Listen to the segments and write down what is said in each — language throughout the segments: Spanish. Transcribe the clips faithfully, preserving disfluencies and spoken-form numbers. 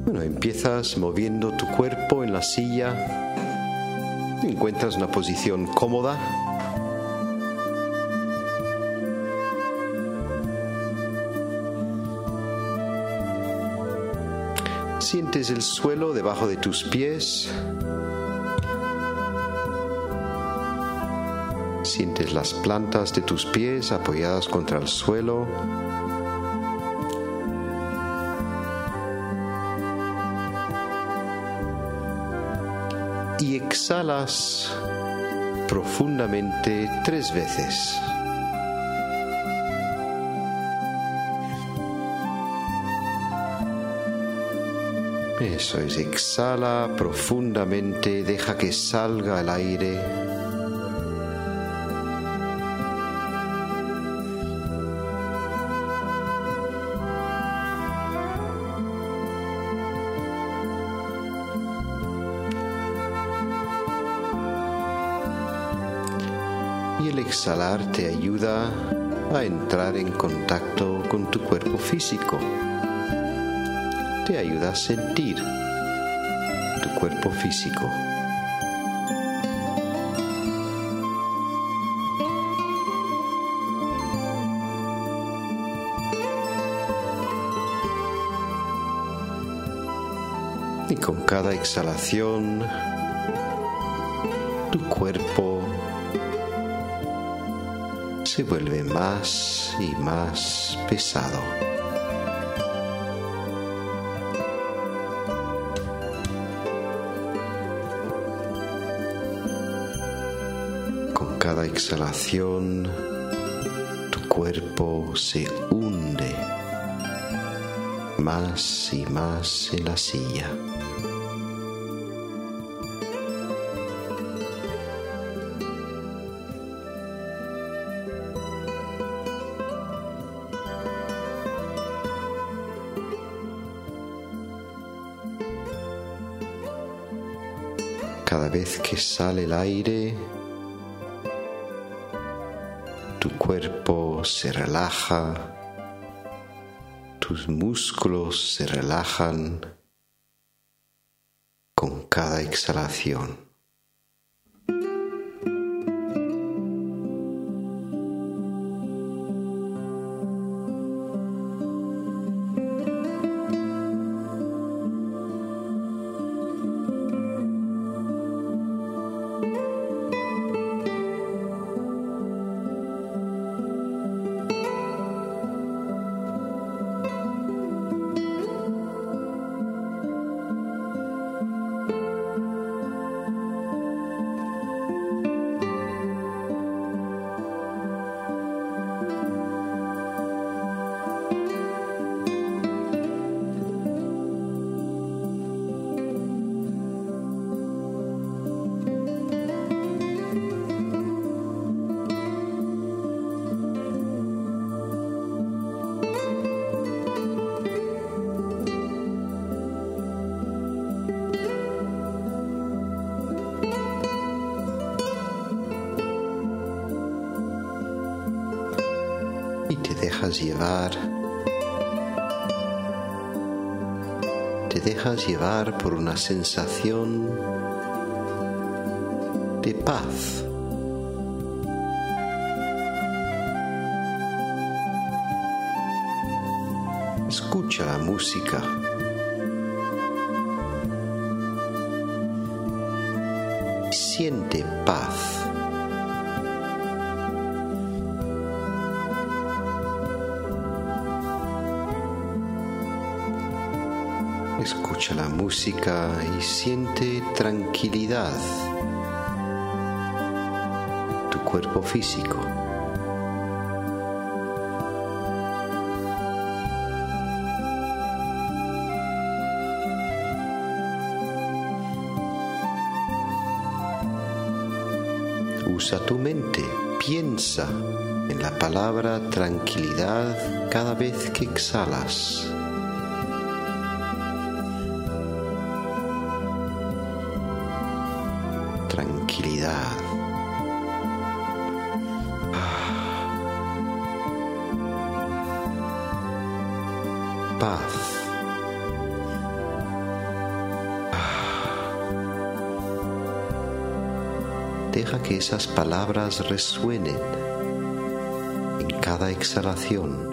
Bueno, empiezas moviendo tu cuerpo en la silla. Encuentras una posición cómoda. Sientes el suelo debajo de tus pies. Sientes las plantas de tus pies apoyadas contra el suelo. Y exhalas profundamente tres veces. Eso es, exhala profundamente, deja que salga el aire. Y el exhalar te ayuda a entrar en contacto con tu cuerpo físico. Te ayuda a sentir tu cuerpo físico. Y con cada exhalación, tu cuerpo se vuelve más y más pesado. Con cada exhalación, tu cuerpo se hunde más y más en la silla. Cada vez que sale el aire, tu cuerpo se relaja, tus músculos se relajan con cada exhalación. Y te dejas llevar, te dejas llevar por una sensación de paz. Escucha la música. Siente paz. Escucha la música y siente tranquilidad. Tu cuerpo físico. Usa tu mente, piensa en la palabra tranquilidad cada vez que exhalas. Tranquilidad. Paz. deja que esas palabras resuenen en cada exhalación.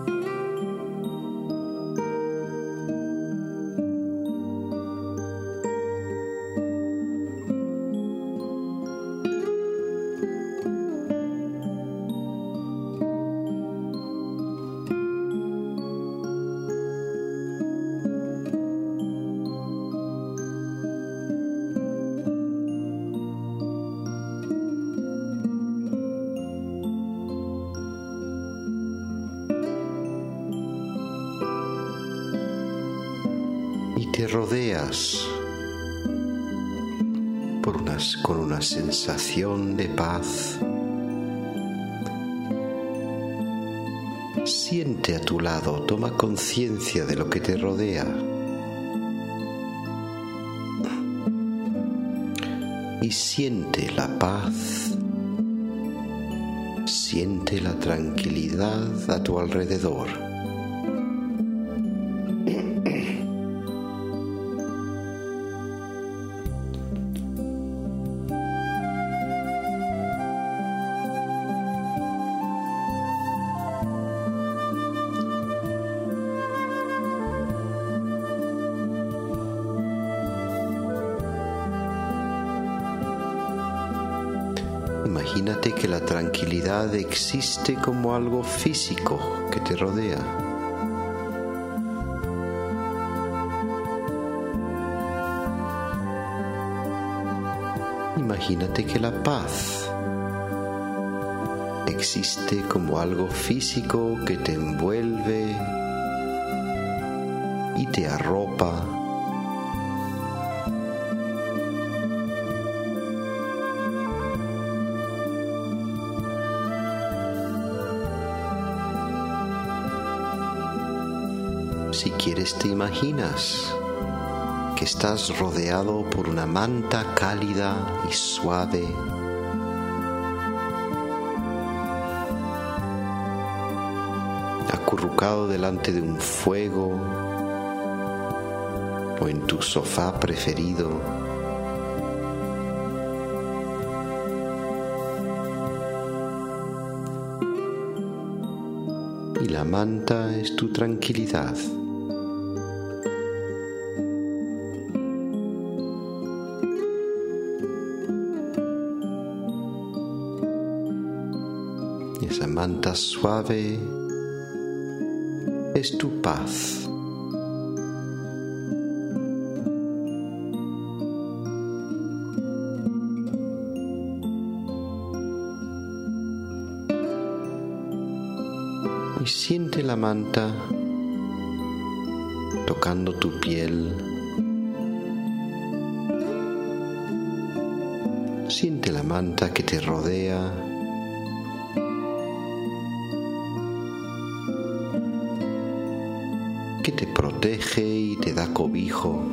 Y te rodeas por unas, con una sensación de paz. Siente a tu lado, toma conciencia de lo que te rodea y siente la paz, siente la tranquilidad a tu alrededor. Imagínate que la tranquilidad existe como algo físico que te rodea. Imagínate que la paz existe como algo físico que te envuelve y te arropa. Si quieres, te imaginas que estás rodeado por una manta cálida y suave, acurrucado delante de un fuego o en tu sofá preferido. Y la manta es tu tranquilidad. Esa manta suave es tu paz. Y siente la manta tocando tu piel. Siente la manta que te rodea. Que te protege y te da cobijo.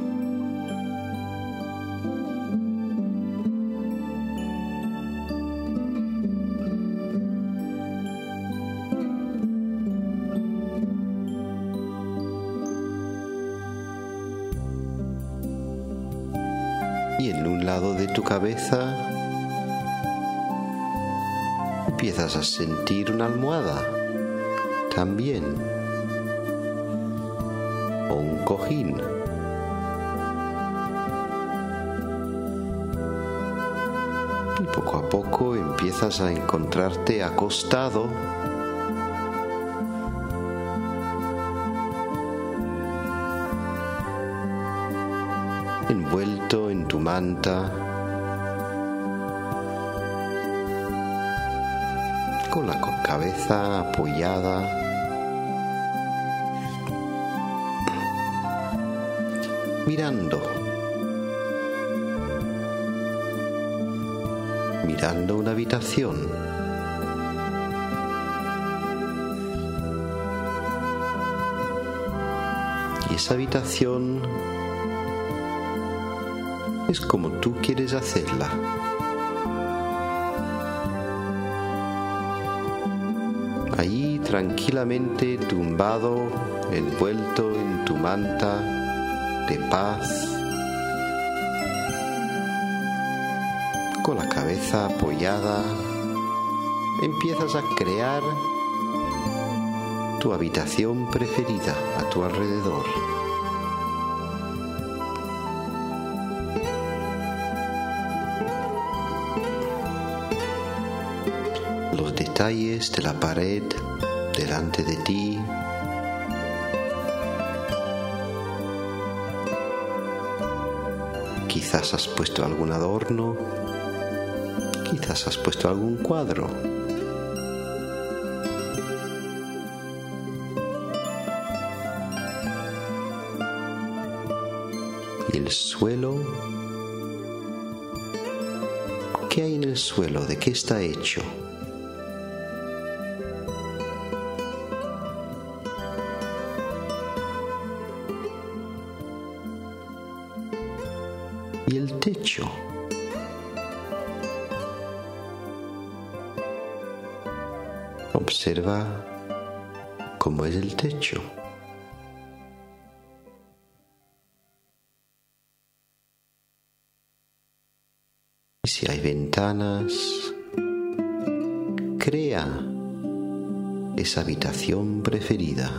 Y en un lado de tu cabeza empiezas a sentir una almohada también, o un cojín. Y poco a poco empiezas a encontrarte acostado envuelto en tu manta, con la cabeza apoyada, mirando, mirando una habitación. Y esa habitación es como tú quieres hacerla. Ahí tranquilamente tumbado, envuelto en tu manta de paz, con la cabeza cabeza apoyada, empiezas a crear tu habitación preferida a tu alrededor. Los detalles de la pared delante de ti, quizás has puesto algún adorno, quizás has puesto algún cuadro. Y el suelo, ¿qué hay en el suelo? ¿De qué está hecho? Y el techo. Observa cómo es el techo. Y si hay ventanas, crea esa habitación preferida.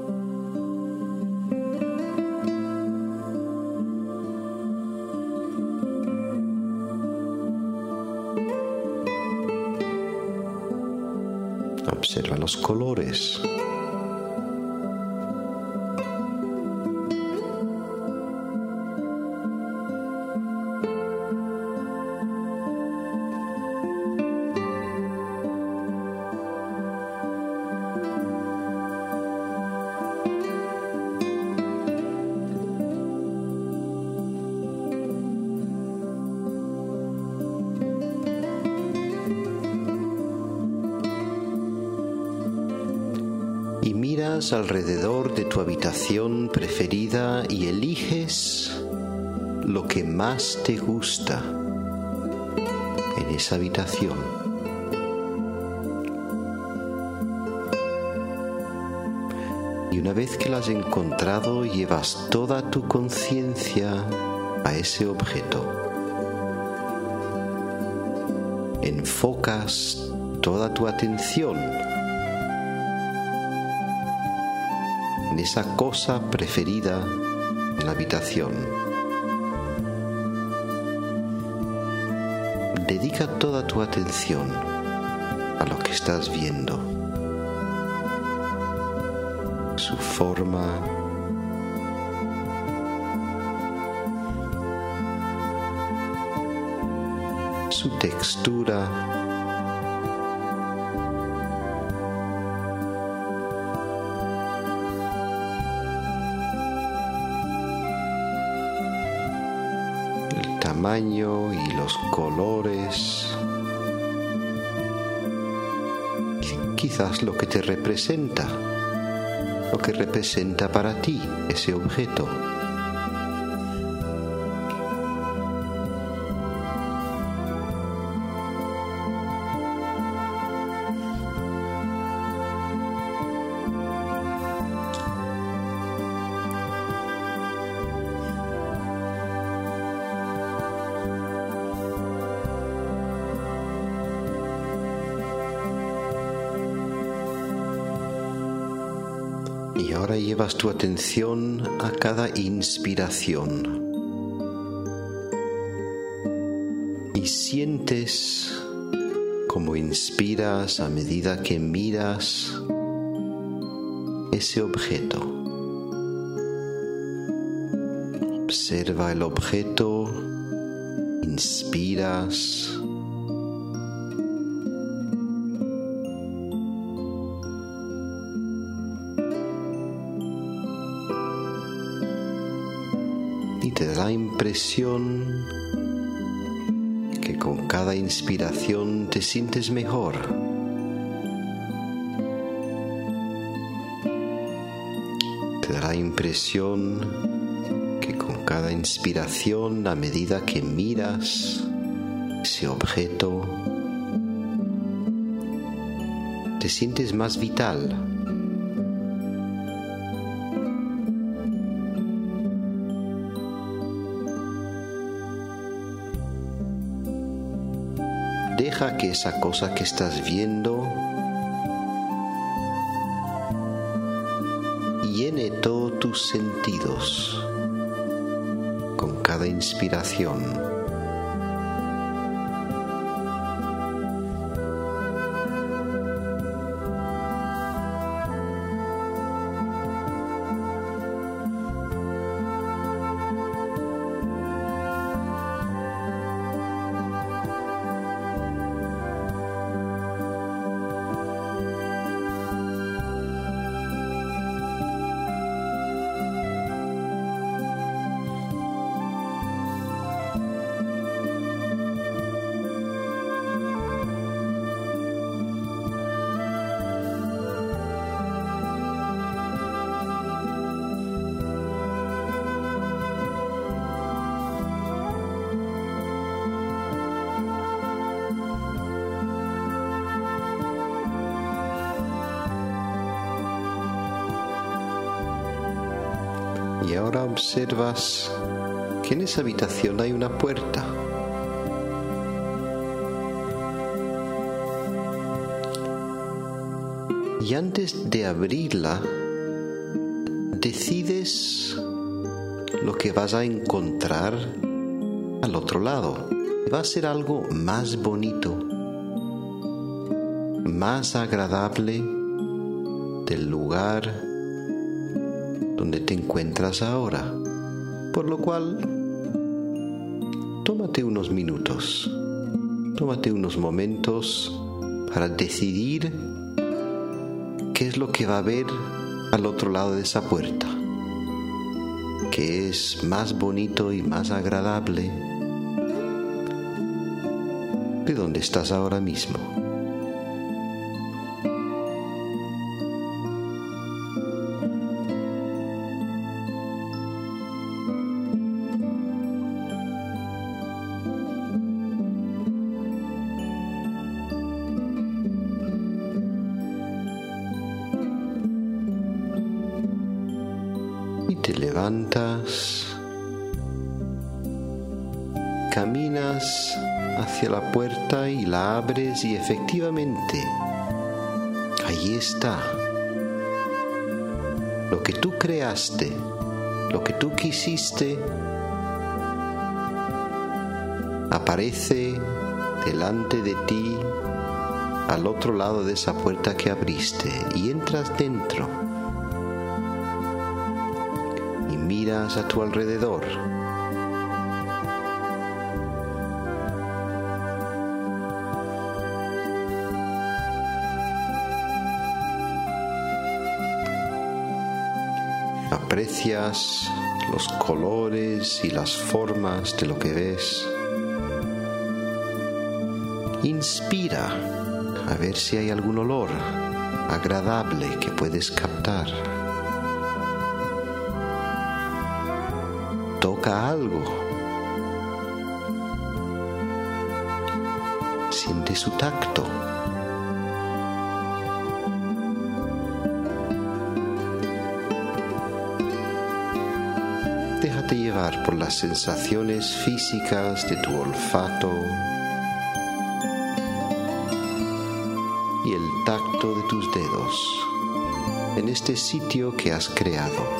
Observa los colores. Y miras alrededor de tu habitación preferida y eliges lo que más te gusta en esa habitación. Y una vez que lo has encontrado, llevas toda tu conciencia a ese objeto. Enfocas toda tu atención en esa cosa preferida en la habitación. Dedica toda tu atención a lo que estás viendo. Su forma, su textura, tamaño y los colores, quizás lo que te representa, lo que representa para ti ese objeto. Y ahora llevas tu atención a cada inspiración y sientes cómo inspiras a medida que miras ese objeto. Observa el objeto, inspiras. Y te da la impresión que con cada inspiración te sientes mejor. Te da la impresión que con cada inspiración, a medida que miras ese objeto, te sientes más vital. Deja que esa cosa que estás viendo llene todos tus sentidos con cada inspiración. Y ahora observas que en esa habitación hay una puerta. Y antes de abrirla, decides lo que vas a encontrar al otro lado. Va a ser algo más bonito, más agradable del lugar donde te encuentras ahora. Por lo cual, tómate unos minutos, tómate unos momentos para decidir qué es lo que va a haber al otro lado de esa puerta, qué es más bonito y más agradable de donde estás ahora mismo. Te levantas, caminas hacia la puerta y la abres y efectivamente, allí está. Lo que tú creaste, lo que tú quisiste, aparece delante de ti al otro lado de esa puerta que abriste y entras dentro. Miras a tu alrededor. Aprecias los colores y las formas de lo que ves. Inspira a ver si hay algún olor agradable que puedes captar. Toca algo. Siente su tacto. Déjate llevar por las sensaciones físicas de tu olfato y el tacto de tus dedos en este sitio que has creado.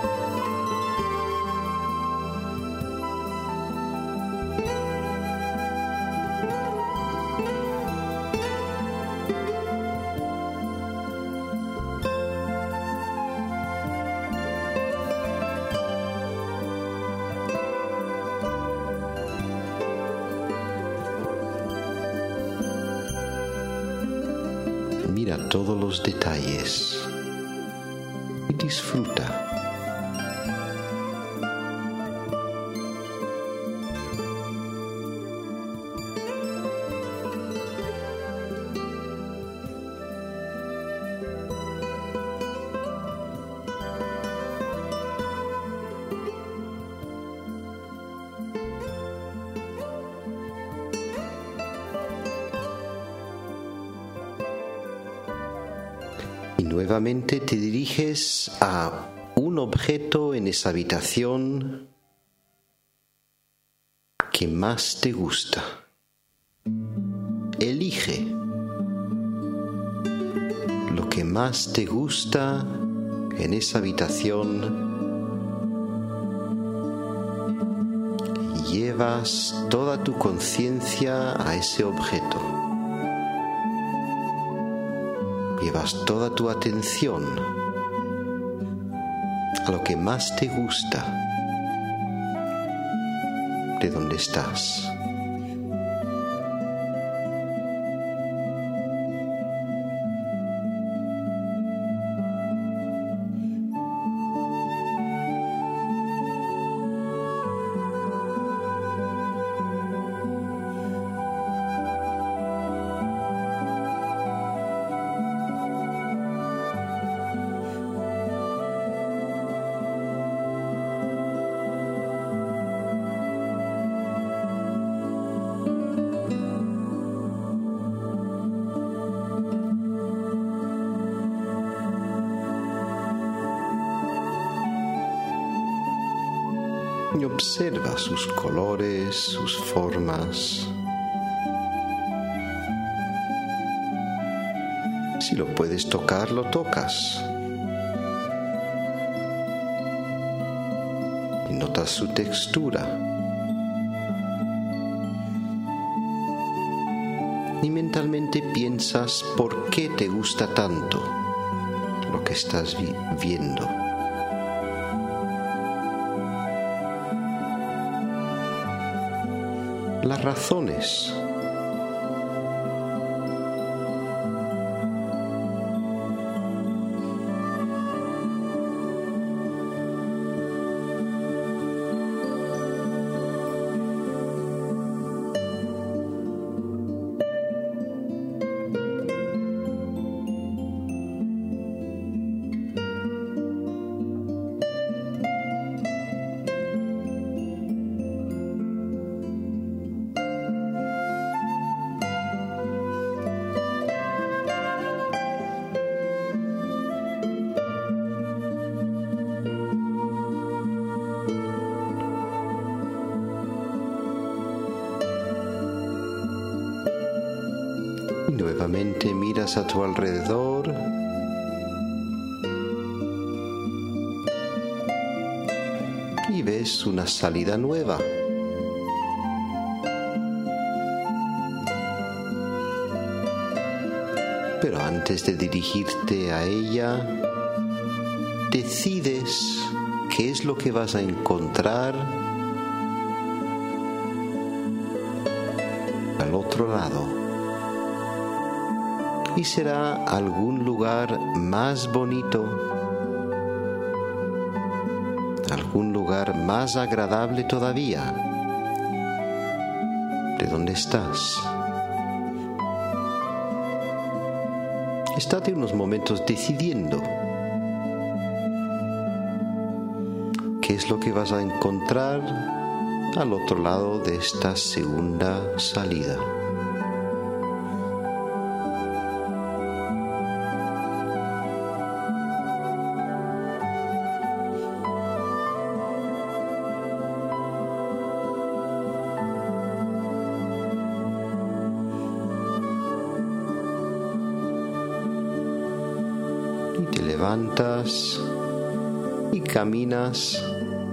Mira todos los detalles y disfruta. Y nuevamente te diriges a un objeto en esa habitación que más te gusta. que más te gusta en esa habitación. Llevas toda tu conciencia a ese objeto. Llevas toda tu atención a lo que más te gusta de donde estás. Y observa sus colores, sus formas. Si lo puedes tocar, lo tocas. Y notas su textura. Y mentalmente piensas por qué te gusta tanto lo que estás vi- viendo. Las razones. Y nuevamente miras a tu alrededor y ves una salida nueva. Pero antes de dirigirte a ella, decides qué es lo que vas a encontrar al otro lado. Y será algún lugar más bonito, algún lugar más agradable todavía de donde estás. Estate unos momentos decidiendo qué es lo que vas a encontrar al otro lado de esta segunda salida. Y te levantas y caminas,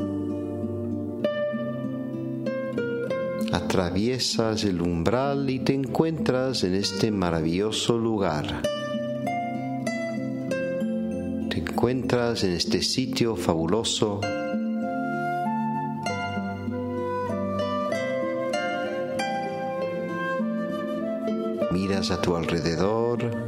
atraviesas el umbral y te encuentras en este maravilloso lugar. Te encuentras en este sitio fabuloso. Miras a tu alrededor.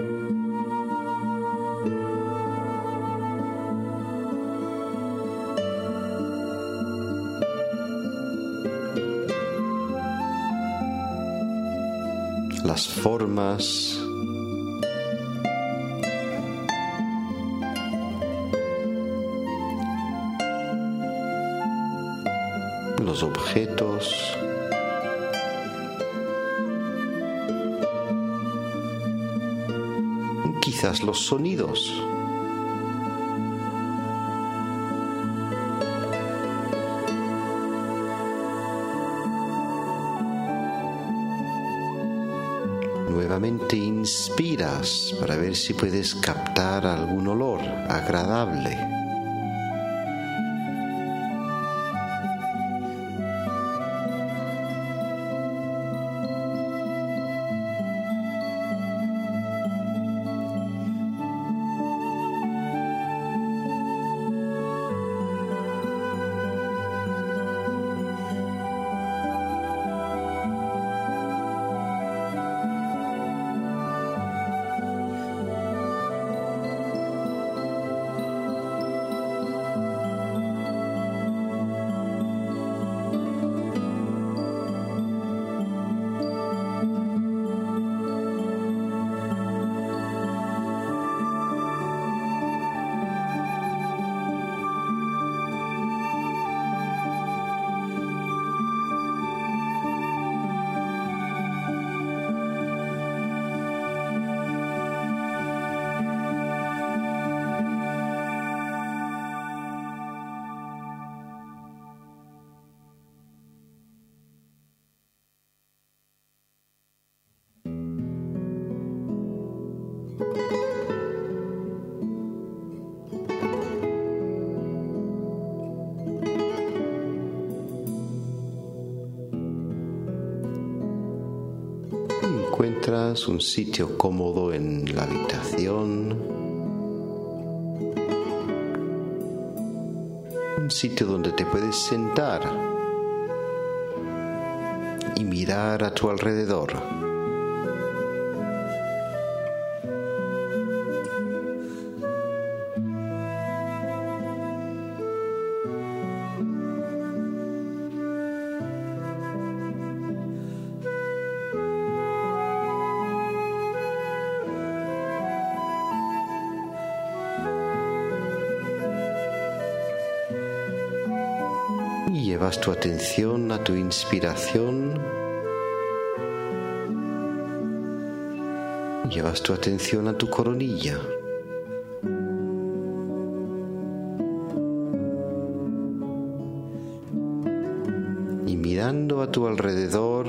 Las formas, los objetos, quizás los sonidos. nuevamente inspiras para ver si puedes captar algún olor agradable. Encuentras un sitio cómodo en la habitación, un sitio donde te puedes sentar y mirar a tu alrededor. Y llevas tu atención a tu inspiración, llevas tu atención a tu coronilla. Y mirando a tu alrededor,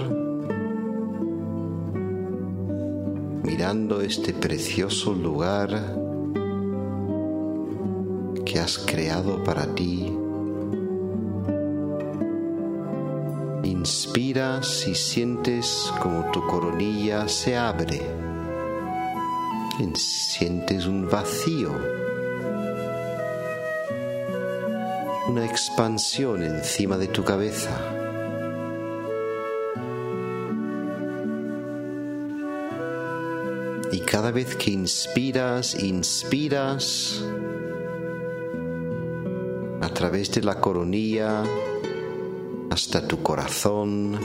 mirando este precioso lugar que has creado para ti, inspiras y sientes como tu coronilla se abre. Sientes un vacío, una expansión encima de tu cabeza. Y cada vez que inspiras, inspiras a través de la coronilla hasta tu corazón,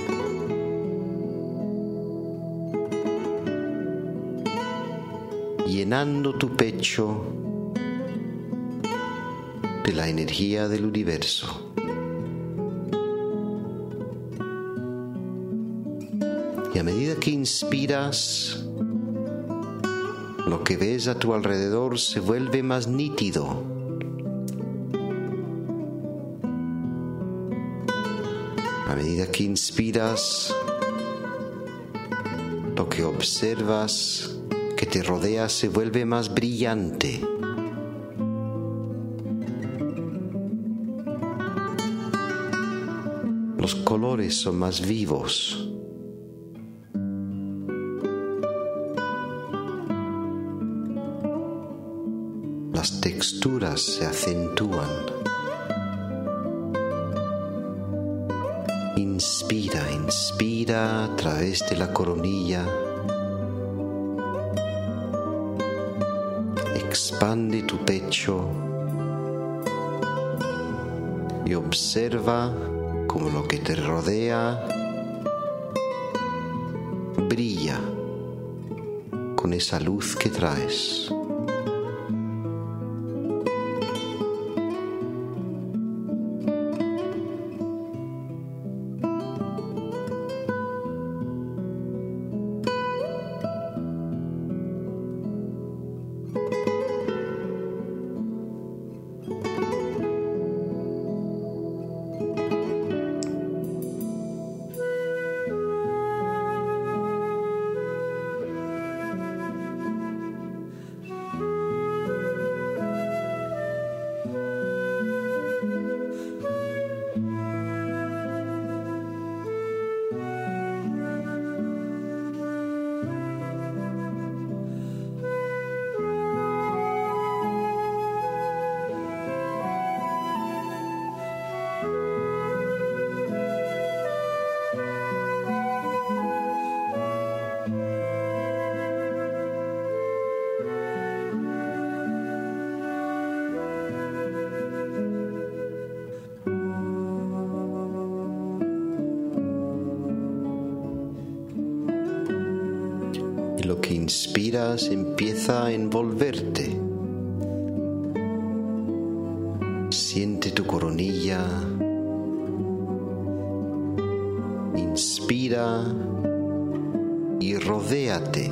llenando tu pecho de la energía del universo. Y a medida que inspiras, lo que ves a tu alrededor se vuelve más nítido. A medida que inspiras, lo que observas que te rodea se vuelve más brillante. Los colores son más vivos. Las texturas se acentúan. Inspira, inspira a través de la coronilla. Expande tu pecho y observa cómo lo que te rodea brilla con esa luz que traes. lo que inspiras empieza a envolverte. Siente tu coronilla. Inspira y rodéate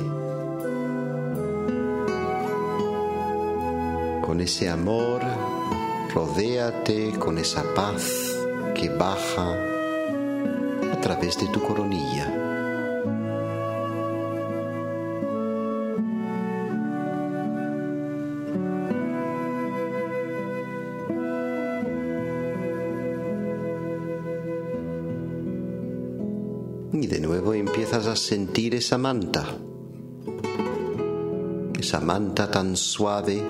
con ese amor. Rodéate con esa paz que baja a través de tu coronilla. Y de nuevo empiezas a sentir esa manta, esa manta tan suave.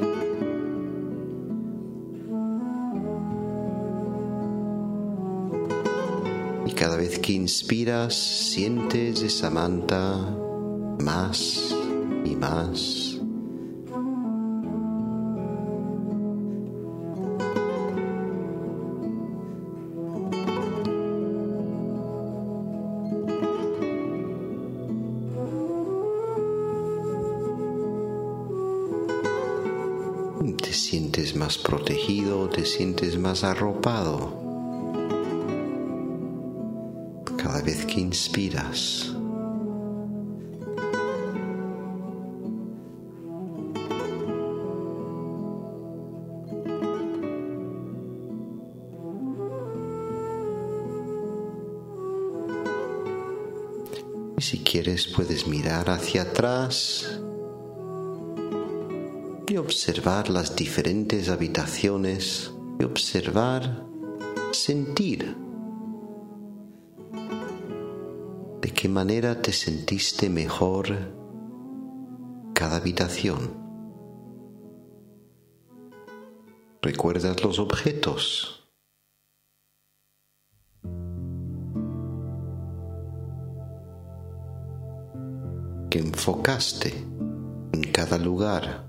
Y cada vez que inspiras, sientes esa manta más y más. Te sientes más protegido, te sientes más arropado cada vez que inspiras. Y si quieres puedes mirar hacia atrás y observar las diferentes habitaciones, y observar, sentir de qué manera te sentiste mejor cada habitación. ¿Recuerdas los objetos? Que enfocaste en cada lugar.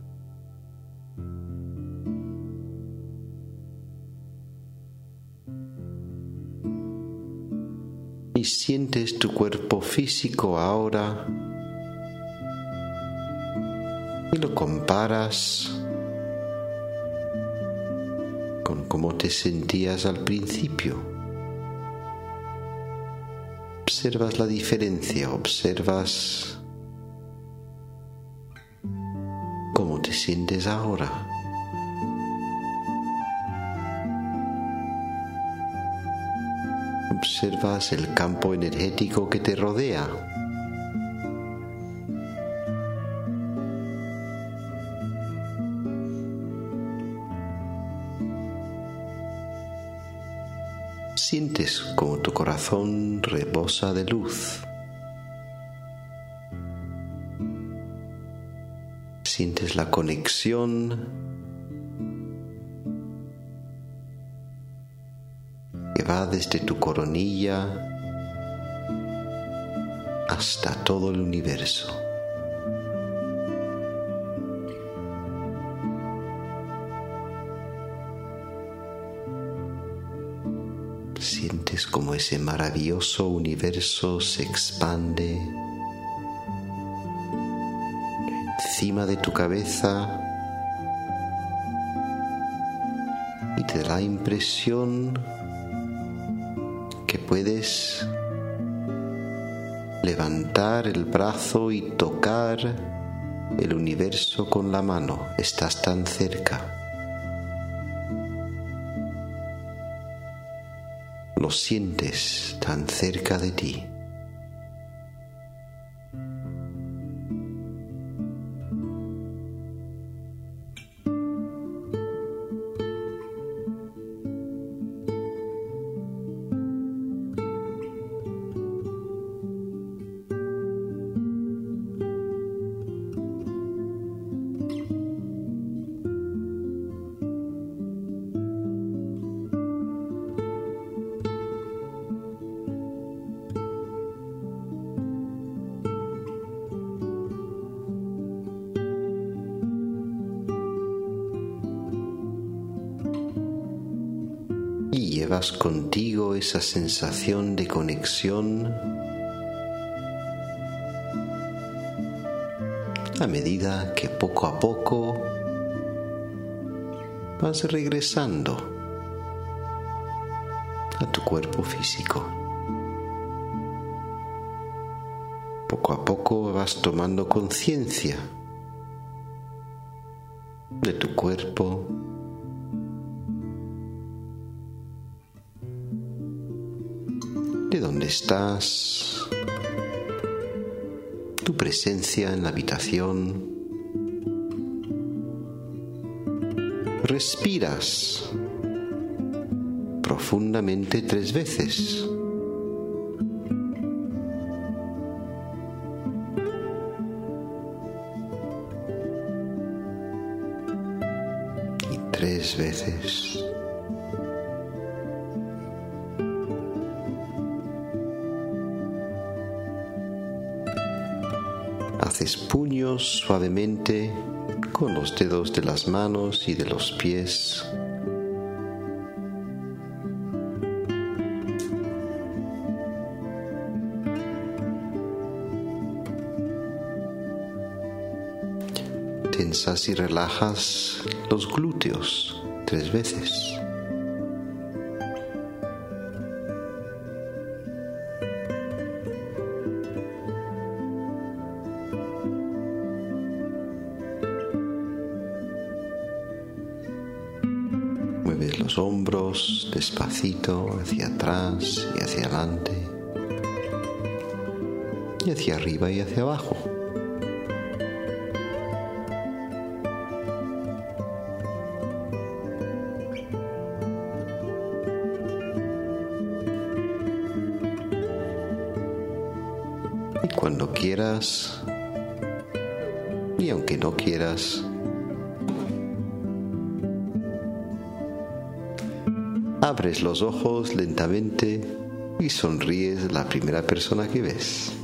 Y sientes tu cuerpo físico ahora y lo comparas con cómo te sentías al principio. Observas la diferencia, observas cómo te sientes ahora. Observas el campo energético que te rodea. Sientes como tu corazón rebosa de luz. Sientes la conexión que va desde tu coronilla hasta todo el universo. Sientes como ese maravilloso universo se expande encima de tu cabeza y te da la impresión que puelevantar el brazo y tocar el universo con la mano. Estás tan cerca. Lo sientes tan cerca de ti. Y llevas contigo esa sensación de conexión a medida que poco a poco vas regresando a tu cuerpo físico. Poco a poco vas tomando conciencia de tu cuerpo, de dónde estás, tu presencia en la habitación. Respiras profundamente tres veces. Y tres veces. Haces puños suavemente con los dedos de las manos y de los pies. Tensas y relajas los glúteos tres veces. Mueves los hombros despacito hacia atrás y hacia adelante, y hacia arriba y hacia abajo. Y cuando quieras, y aunque no quieras, abres los ojos lentamente y sonríes a la primera persona que ves.